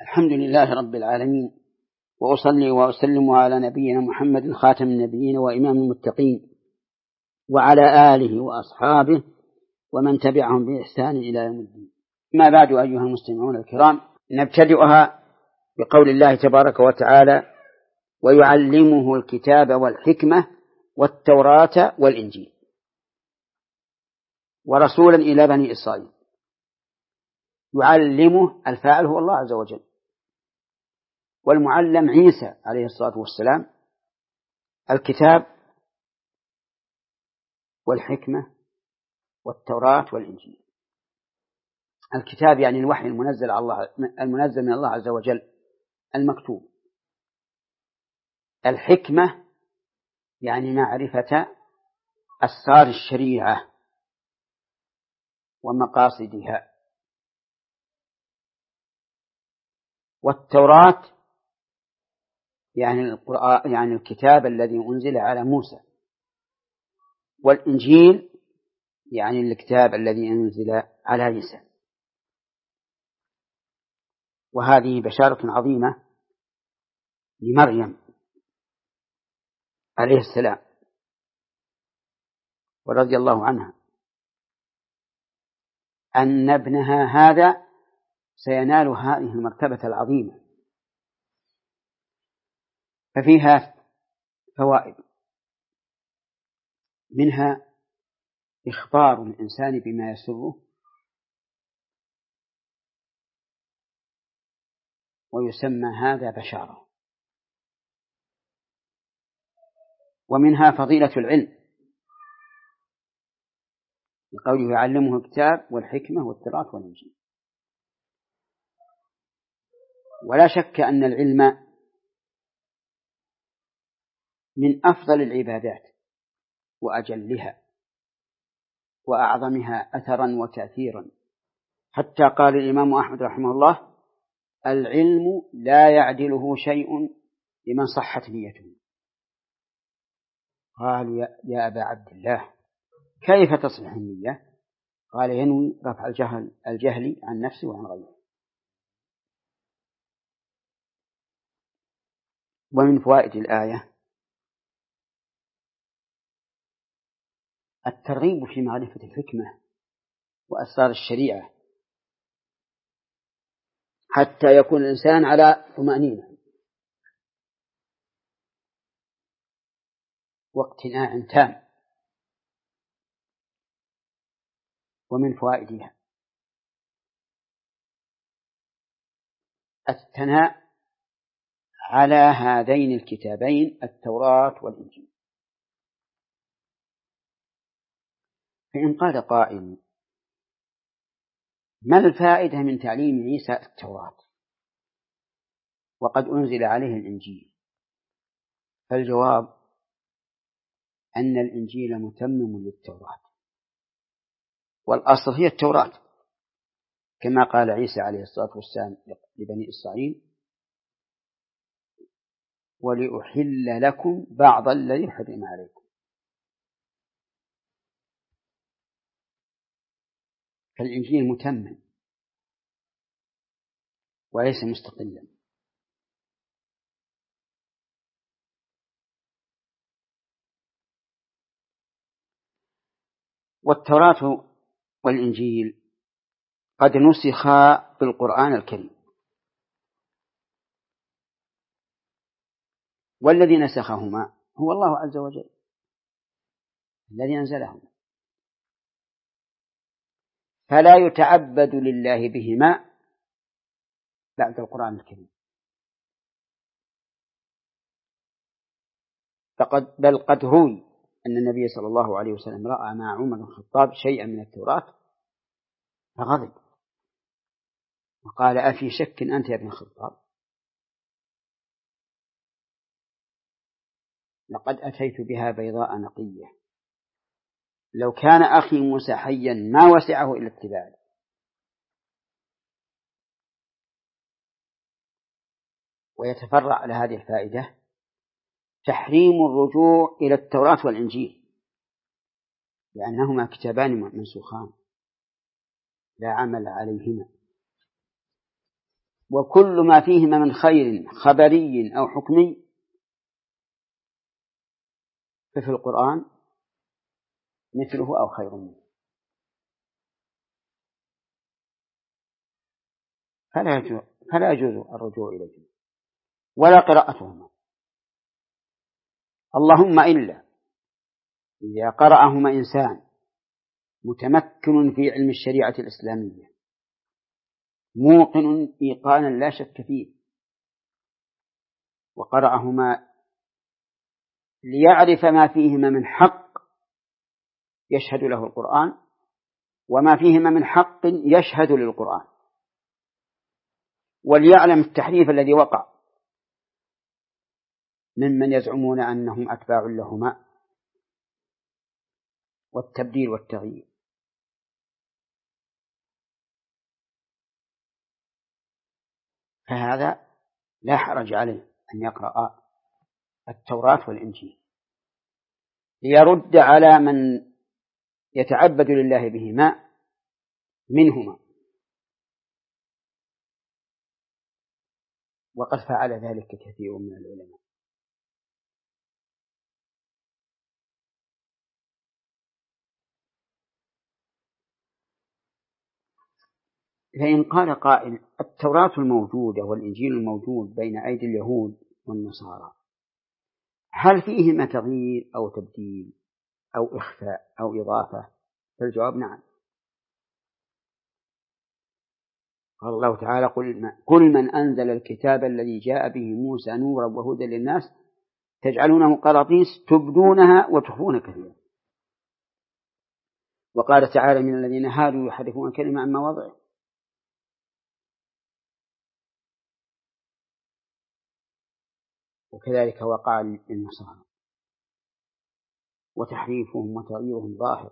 الحمد لله رب العالمين، وأصلي وأسلم على نبينا محمد خاتم النبيين وإمام المتقين، وعلى آله وأصحابه ومن تبعهم بإحسان إلى يوم الدين. ما بعد، أيها المستمعون الكرام، نبتدئها بقول الله تبارك وتعالى: ويعلمه الكتاب والحكمة والتوراة والإنجيل، ورسولا إلى بني إسرائيل. يعلمه، الفاعل هو الله عز وجل، والمعلم عيسى عليه الصلاة والسلام، الكتاب والحكمة والتوراة والإنجيل. الكتاب يعني الوحي المنزل من الله عز وجل المكتوب. الحكمة يعني معرفة أسرار الشريعة ومقاصدها. والتوراة يعني القرآن، يعني الكتاب الذي أنزل على موسى. والإنجيل يعني الكتاب الذي أنزل على عيسى. وهذه بشارة عظيمة لمريم عليه السلام ورضي الله عنها، أن ابنها هذا سينال هذه المرتبة العظيمة. ففيها فوائد، منها إخبار الإنسان بما يسره، ويسمى هذا بشارة. ومنها فضيلة العلم، بقوله يعلمه الكتاب والحكمة والتوراة والإنجيل. ولا شك أن العلم من أفضل العبادات وأجلها وأعظمها أثرا وتأثيرا، حتى قال الإمام أحمد رحمه الله: العلم لا يعدله شيء لمن صحت نيته. قالوا: يا أبا عبد الله، كيف تصلح النية؟ قال: ينوي رفع الجهل عن نفسه وعن غيره. ومن فوائد الآية الترغيب في معرفة الحكمة وأسرار الشريعة، حتى يكون الإنسان على طمأنينة واقتناع تام. ومن فوائدها الثناء على هذين الكتابين التوراة والإنجيل. فإن قال قائل: ما الفائدة من تعليم عيسى التوراة وقد أنزل عليه الإنجيل؟ فالجواب أن الإنجيل متمم للتوراة، والأصل هي التوراة، كما قال عيسى عليه الصلاة والسلام لبني إسرائيل: ولأحل لكم بعض الذي حرم عليكم. فالإنجيل متمم وليس مستقلا. والتوراة والإنجيل قد نسخا بالقرآن الكريم، والذي نسخهما هو الله عز وجل الذي أنزلهما، فلا يتعبد لله بهما بعد القرآن الكريم. بل قد روي أن النبي صلى الله عليه وسلم رأى مع عمر بن الخطاب شيئا من التوراة فغضب وقال: أفي شك أنت يا ابن الخطاب؟ لقد أتيت بها بيضاء نقية، لو كان أخي موسى حيا ما وسعه إلا اتباعي. ويتفرع على هذه الفائدة تحريم الرجوع إلى التوراة والإنجيل، لأنهما كتابان منسوخان لا عمل عليهما. وكل ما فيهما من خير خبري أو حكمي ففي القرآن مثله أو خير منه، فلا يجوز الرجوع إليه ولا قراءتهما، اللهم إلا إذا قرأهما إنسان متمكن في علم الشريعة الإسلامية موقن إيقانا لا شك فيه، وقرأهما ليعرف ما فيهما من حق يشهد له القرآن وما فيهما من حق يشهد للقرآن، وليعلم التحريف الذي وقع ممن يزعمون أنهم أتباع لهما والتبديل والتغيير. فهذا لا حرج عليه أن يقرأ التوراة والإنجيل ليرد على من يتعبد لله بهما منهما، وقد فعل ذلك كثير من العلماء. فإن قال قائل التوراة الموجودة والإنجيل الموجود بين أيدي اليهود والنصارى هل فيهما تغيير أو تبديل أو إخفاء أو إضافة؟ فالجواب نعم. قال الله تعالى قل من أنزل الكتاب الذي جاء به موسى نورا وهدى للناس تجعلونه قراطيس تبدونها وتخفون كثيرا. وقال تعالى من الذين هادوا يحرفون الكلمة عن مواضعه. وكذلك وقع للنصارى وتحريفهم وتغييرهم ظاهر،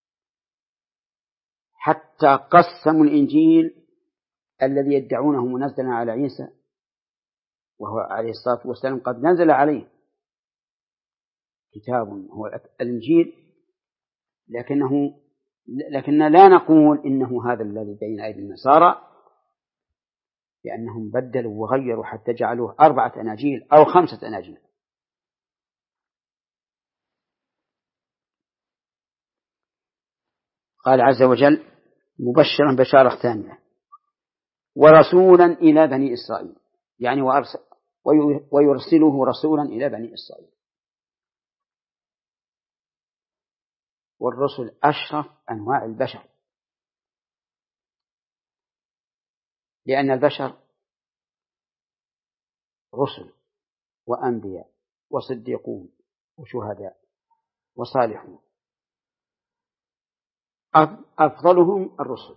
حتى قسموا الإنجيل الذي يدعونه منزلا على عيسى وهو عليه الصلاة والسلام قد نزل عليه كتاب هو الإنجيل، لكننا لا نقول إنه هذا الذي بين أيدي النصارى، لأنهم بدلوا وغيروا حتى جعلوه 4 أناجيل أو 5 أناجيل. قال عز وجل مبشرا بشارة ثانية ورسولا إلى بني إسرائيل، يعني ويرسله رسولا إلى بني إسرائيل. والرسل أشرف أنواع البشر، لأن البشر رسل وأنبياء وصديقون وشهداء وصالحون، أفضلهم الرسل.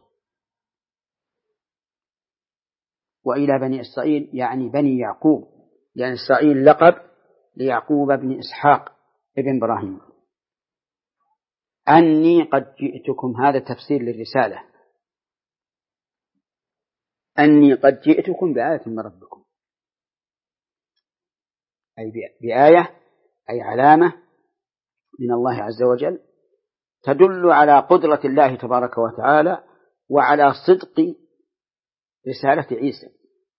وإلى بني إسرائيل يعني بني يعقوب، يعني إسرائيل لقب ليعقوب بن إسحاق ابن إبراهيم. أني قد جئتكم، هذا تفسير للرسالة، أني قد جئتكم بآية من ربكم، أي بآية أي علامة من الله عز وجل تدل على قدرة الله تبارك وتعالى وعلى صدق رسالة عيسى.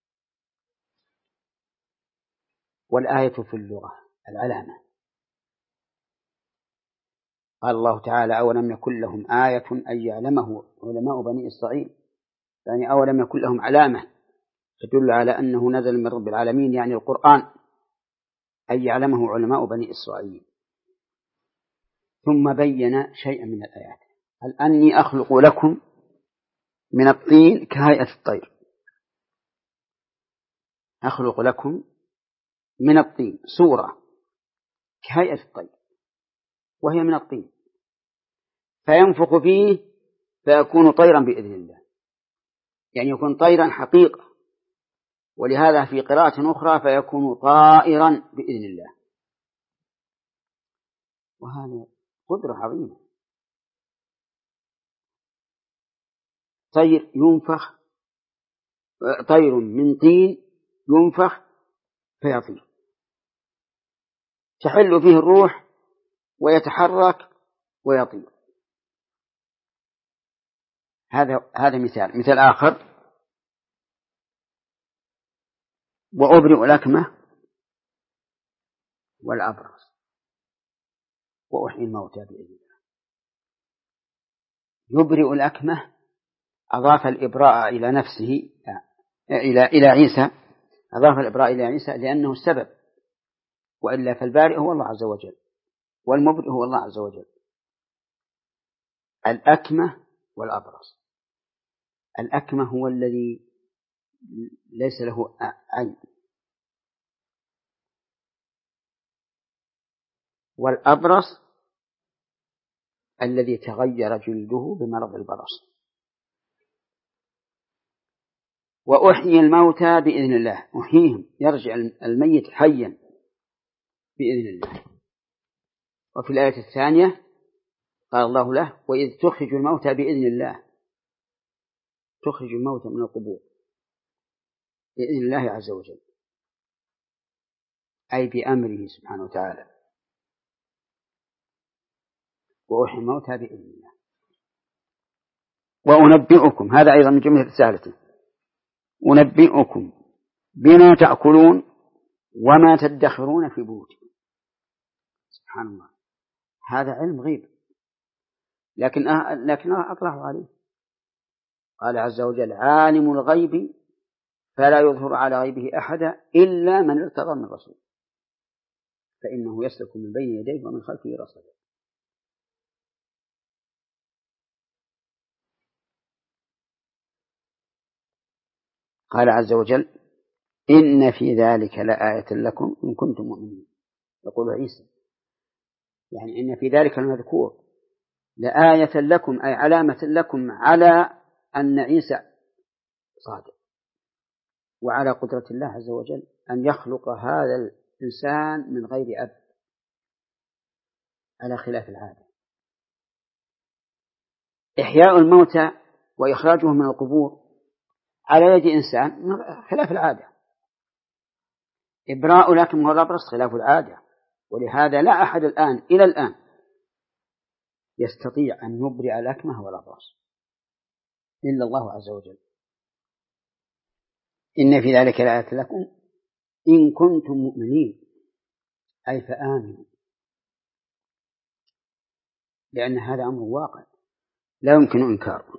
والآية في اللغة العلامة. قال الله تعالى أولم يكن لهم آية أن يعلمه علماء بني إسرائيل، يعني أولم يكن لهم علامة تدل على أنه نزل من رب العالمين، يعني القرآن، أن يعلمه علماء بني إسرائيل. ثم بين شيئا من الآيات، هل أني أخلق لكم من الطين كهيئة الطير، أخلق لكم من الطين صورة كهيئة الطير وهي من الطين، فينفخ فيه فيكون طيرا بإذن الله، يعني يكون طيرا حقيقة. ولهذا في قراءة أخرى فيكون طائرا بإذن الله. وهذا قدرة عظيمة. طير ينفخ، طير من طين ينفخ فيطير، تحل فيه الروح ويتحرك ويطير. هذا مثال آخر وأبرئ الأكمة والأبرص وأحيي الموتى بإذن الله. يبرئ الأكمة أضاف الإبراء إلى نفسه إلى عيسى، أضاف الإبراء إلى عيسى لأنه السبب، وإلا فالبارئ هو الله عز وجل والمبرئ هو الله عز وجل. الأكمة والأبرص. الأكمة هو الذي ليس له عين، والأبرص الذي تغير جلده بمرض البرص. وأحيي الموتى بإذن الله، أحييهم يرجع الميت حيا بإذن الله. وفي الآية الثانية قال الله له: وإذ تخرج الموتى بإذن الله، تخرج الموتى من القبور بإذن الله عز وجل، أي بأمره سبحانه وتعالى. وأحيي الموتى بإذن الله. وأنبئكم، هذا أيضا من جملة رسالته، أنبئكم بما تأكلون وما تدخرون في بيوتكم. سبحان الله، هذا علم غيب، لكنه أطلعوا عليه. قال عز وجل: عالم الغيب فلا يظهر على غيبه أحدا إلا من ارتضى من رسول فإنه يسلك من بين يديه ومن خلفه رصدا. قال عز وجل: إن في ذلك لآية لكم إن كنتم مؤمنين. يقول عيسى، يعني إن في ذلك المذكور لآية لكم، أي علامة لكم على أن عيسى صادق، وعلى قدرة الله عز وجل أن يخلق هذا الإنسان من غير أب على خلاف العادة. إحياء الموتى وإخراجهم من القبور على يد إنسان خلاف العادة. إبراء الأكمة والأبرص خلاف العادة، ولهذا لا أحد إلى الآن يستطيع أن يبرئ الأكمة والأبرص إلا الله عز وجل. إن في ذلك لآية لكم إن كنتم مؤمنين، أي فآمنوا، لأن هذا أمر واقع لا يمكن إنكاره.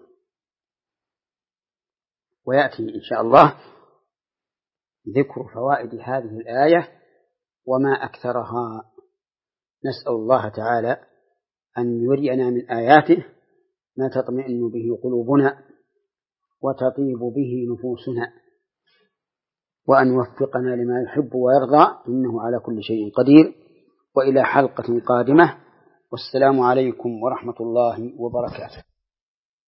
ويأتي إن شاء الله ذكر فوائد هذه الآية وما أكثرها. نسأل الله تعالى أن يرينا من آياته ما تطمئن به قلوبنا وتطيب به نفوسنا، وأن يوفقنا لما يحب ويرضى، إنه على كل شيء قدير. وإلى حلقة قادمة، والسلام عليكم ورحمة الله وبركاته.